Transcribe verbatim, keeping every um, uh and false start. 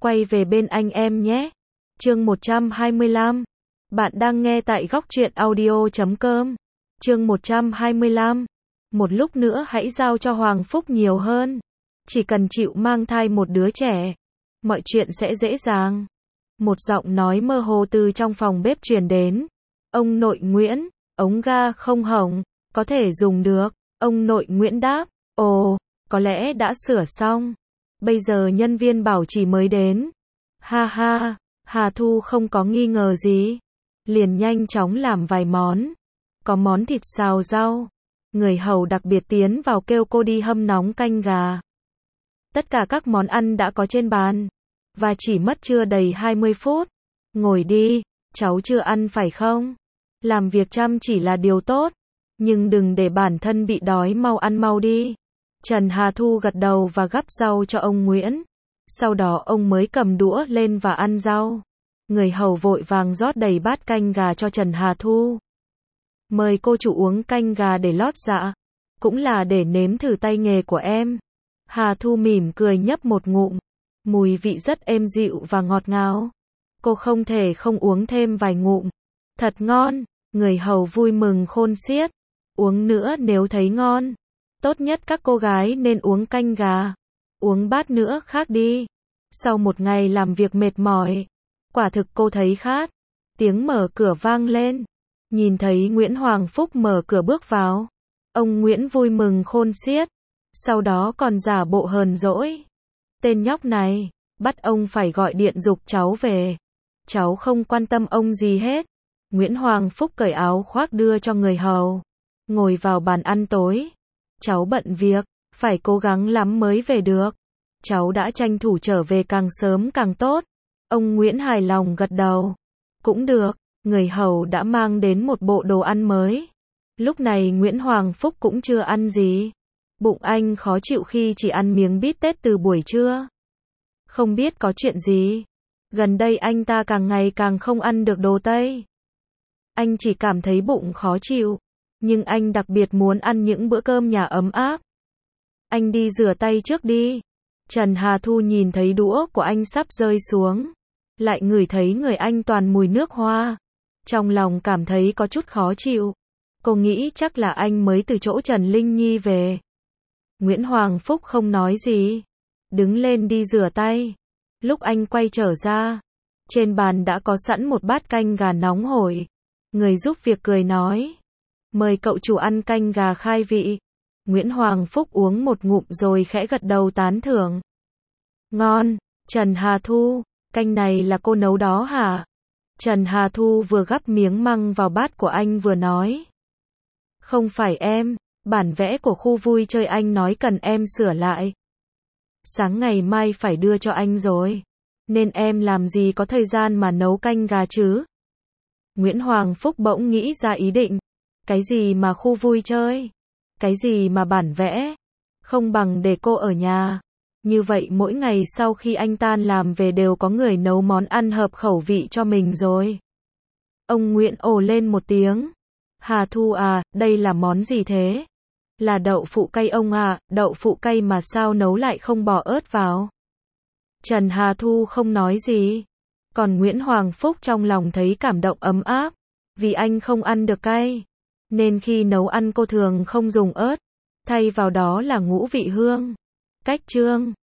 quay về bên anh em nhé. Chương một trăm hai mươi lăm. Bạn đang nghe tại góc truyện audio chấm com. Chương một trăm hai mươi lăm. Một lúc nữa hãy giao cho Hoàng Phúc nhiều hơn. Chỉ cần chịu mang thai một đứa trẻ, mọi chuyện sẽ dễ dàng. Một giọng nói mơ hồ từ trong phòng bếp truyền đến. Ông nội Nguyễn, ống ga không hỏng, có thể dùng được. Ông nội Nguyễn đáp, ồ, có lẽ đã sửa xong. Bây giờ nhân viên bảo trì mới đến. Ha ha, Hà Thu không có nghi ngờ gì. Liền nhanh chóng làm vài món. Có món thịt xào rau. Người hầu đặc biệt tiến vào kêu cô đi hâm nóng canh gà. Tất cả các món ăn đã có trên bàn. Và chỉ mất chưa đầy hai mươi phút. Ngồi đi, cháu chưa ăn phải không? Làm việc chăm chỉ là điều tốt. Nhưng đừng để bản thân bị đói, mau ăn mau đi. Trần Hà Thu gật đầu và gắp rau cho ông Nguyễn. Sau đó ông mới cầm đũa lên và ăn rau. Người hầu vội vàng rót đầy bát canh gà cho Trần Hà Thu. Mời cô chủ uống canh gà để lót dạ. Cũng là để nếm thử tay nghề của em. Hà Thu mỉm cười nhấp một ngụm. Mùi vị rất êm dịu và ngọt ngào. Cô không thể không uống thêm vài ngụm. Thật ngon. Người hầu vui mừng khôn xiết. Uống nữa nếu thấy ngon. Tốt nhất các cô gái nên uống canh gà. Uống bát nữa khác đi. Sau một ngày làm việc mệt mỏi, quả thực cô thấy khát. Tiếng mở cửa vang lên. Nhìn thấy Nguyễn Hoàng Phúc mở cửa bước vào. Ông Nguyễn vui mừng khôn xiết. Sau đó còn giả bộ hờn dỗi. Tên nhóc này, bắt ông phải gọi điện giục cháu về. Cháu không quan tâm ông gì hết. Nguyễn Hoàng Phúc cởi áo khoác đưa cho người hầu. Ngồi vào bàn ăn tối. Cháu bận việc, phải cố gắng lắm mới về được. Cháu đã tranh thủ trở về càng sớm càng tốt. Ông Nguyễn hài lòng gật đầu. Cũng được, người hầu đã mang đến một bộ đồ ăn mới. Lúc này Nguyễn Hoàng Phúc cũng chưa ăn gì. Bụng anh khó chịu khi chỉ ăn miếng bít tết từ buổi trưa. Không biết có chuyện gì. Gần đây anh ta càng ngày càng không ăn được đồ Tây. Anh chỉ cảm thấy bụng khó chịu. Nhưng anh đặc biệt muốn ăn những bữa cơm nhà ấm áp. Anh đi rửa tay trước đi. Trần Hà Thu nhìn thấy đũa của anh sắp rơi xuống. Lại ngửi thấy người anh toàn mùi nước hoa. Trong lòng cảm thấy có chút khó chịu. Cô nghĩ chắc là anh mới từ chỗ Trần Linh Nhi về. Nguyễn Hoàng Phúc không nói gì. Đứng lên đi rửa tay. Lúc anh quay trở ra, trên bàn đã có sẵn một bát canh gà nóng hổi. Người giúp việc cười nói. Mời cậu chủ ăn canh gà khai vị. Nguyễn Hoàng Phúc uống một ngụm rồi khẽ gật đầu tán thưởng. Ngon. Trần Hà Thu, canh này là cô nấu đó hả? Trần Hà Thu vừa gắp miếng măng vào bát của anh vừa nói. Không phải em, bản vẽ của khu vui chơi anh nói cần em sửa lại. Sáng ngày mai phải đưa cho anh rồi. Nên em làm gì có thời gian mà nấu canh gà chứ? Nguyễn Hoàng Phúc bỗng nghĩ ra ý định. Cái gì mà khu vui chơi? Cái gì mà bản vẽ? Không bằng để cô ở nhà. Như vậy mỗi ngày sau khi anh tan làm về đều có người nấu món ăn hợp khẩu vị cho mình rồi. Ông Nguyễn ồ lên một tiếng. Hà Thu à, đây là món gì thế? Là đậu phụ cay ông à, đậu phụ cay mà sao nấu lại không bỏ ớt vào? Trần Hà Thu không nói gì. Còn Nguyễn Hoàng Phúc trong lòng thấy cảm động ấm áp. Vì anh không ăn được cay. Nên khi nấu ăn cô thường không dùng ớt. Thay vào đó là ngũ vị hương. Cách chương